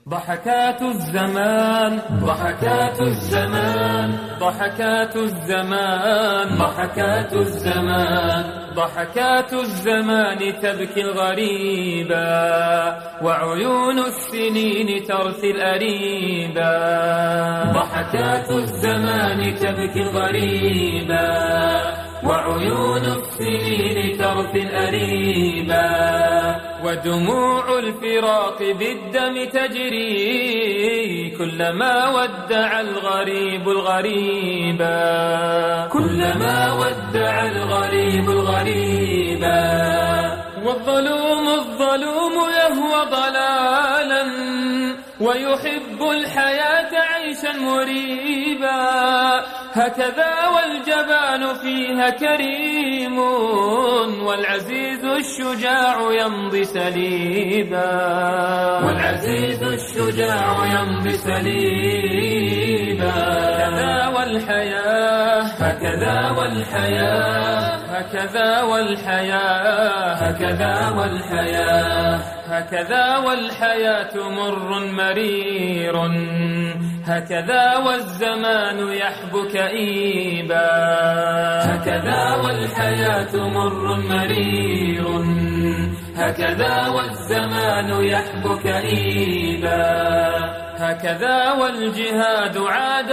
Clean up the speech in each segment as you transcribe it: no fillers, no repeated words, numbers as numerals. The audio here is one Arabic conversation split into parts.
ضحكات الزمان ضحكات الزمان ضحكات الزمان ضحكات الزمان ضحكات الزمان تبكي الغريبا وعيون السنين ترثي الأريبا ضحكات الزمان تبكي الغريبا وعيون السنين ترثي الأريبا ودموع الفراق بالدم تجري كلما ودع الغريب الغريبا كلما ودع الغريب الغريبا والظلوم يهوى ضلالا ويحب الحياة عيشا مريبا هكذا والجبان فيها كريم والعزيز الشجاع يمضي سليبا والعزيز الشجاع يمضي سليبا هكذا والحياة هكذا والحياة هكذا والحياة هكذا والحياة هكذا والحياة مر مرير هكذا والزمان يحبو كئيبا هكذا والحياة مر مرير هكذا والزمان يحبو كئيبا هكذا والجهاد عاد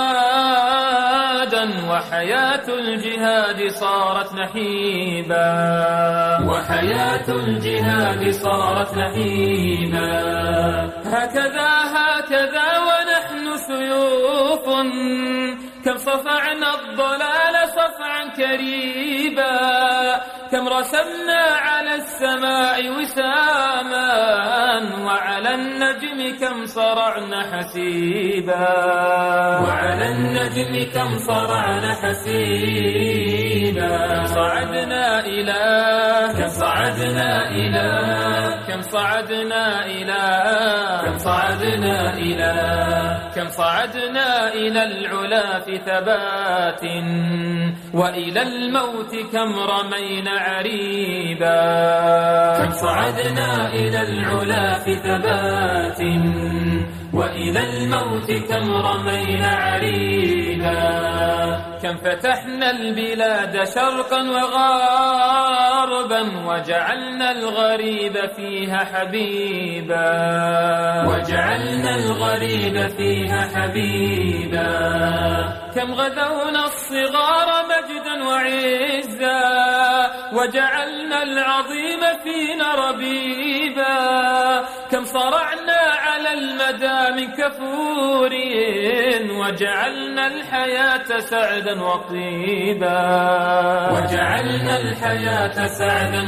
رمادا وحياة الجهاد صارت نحيبا وحياة الجهاد صارت نحيبا هكذا ونحن سيوف كم صفعنا الضلال صفعا كريبا كم رسمنا على السماء وساما وعلى النجم كم صرعنا حسيبا وعلى النجم كم صرعنا حسيبا كم صعدنا إلى كم صعدنا إلى كم صعدنا إلى كم صعدنا إلى كم صعدنا إلى العلا في ثبات وإلى الموت كم رمينا عريبا كم صعدنا إلى العلا في ثبات وإلى الموت كم رمينا عريبا كم فتحنا البلاد شرقا وغربا وجعلنا الغريب فيها حبيبا وجعلنا الغريب فيها حبيبا كم غذونا الصغار مجدا وعزا وجعلنا العظيم فينا ربيبا كم صرعنا على المدى من كفور وجعلنا الحياة سعدا وطيبا وجعلنا الحياة سعدا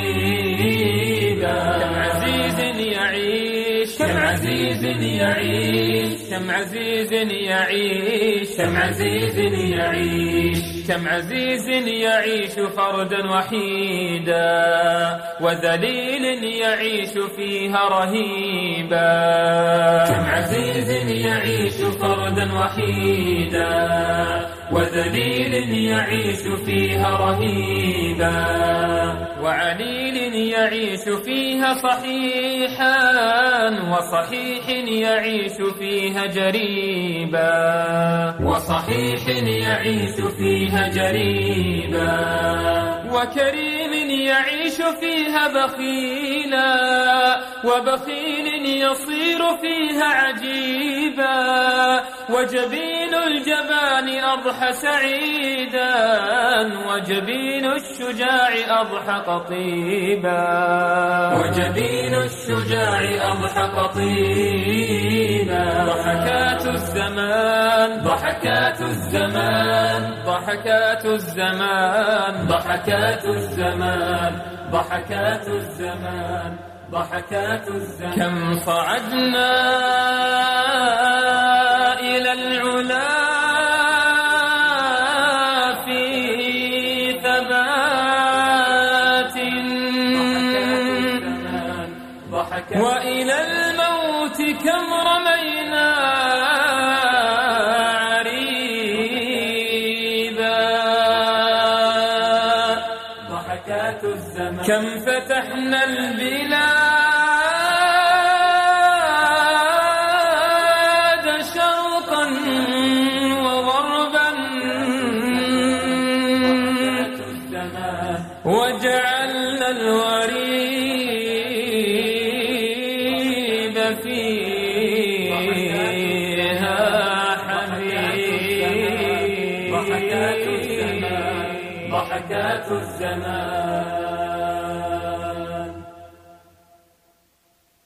وطيبا كم عزيز يعيش كم عزيز يعيش كم عزيز يعيش كم عزيز يعيش كم عزيز يعيش فردا وحيدا وذليل يعيش فيها رهيبا كم عزيز يعيش فردا وحيدا وذليل يعيش فيها رهيبا وعليل يعيش فيها صحيحا وصحيح يعيش فيها جريبا وصحيح يعيش فيها جريبا وكريم يعيش فيها بخيلا وبخيل يصير فيها عجيبا وجبين الجبان أضحى سعيدا وجبين الشجاع أضحى قطيبا وجبين الشجاع أضحى قطيبا ضحكات الزمان ضحكات الزمان ضحكات الزمان ضحكات الزمان ضحكات الزمان ضحكات الزمان كم صعدنا إلى العلا في ثبات وإلى الموت كم رمينا عريبا ضحكات الزمان كم فتحنا البلاد فيها حنين. ضحكات الزمان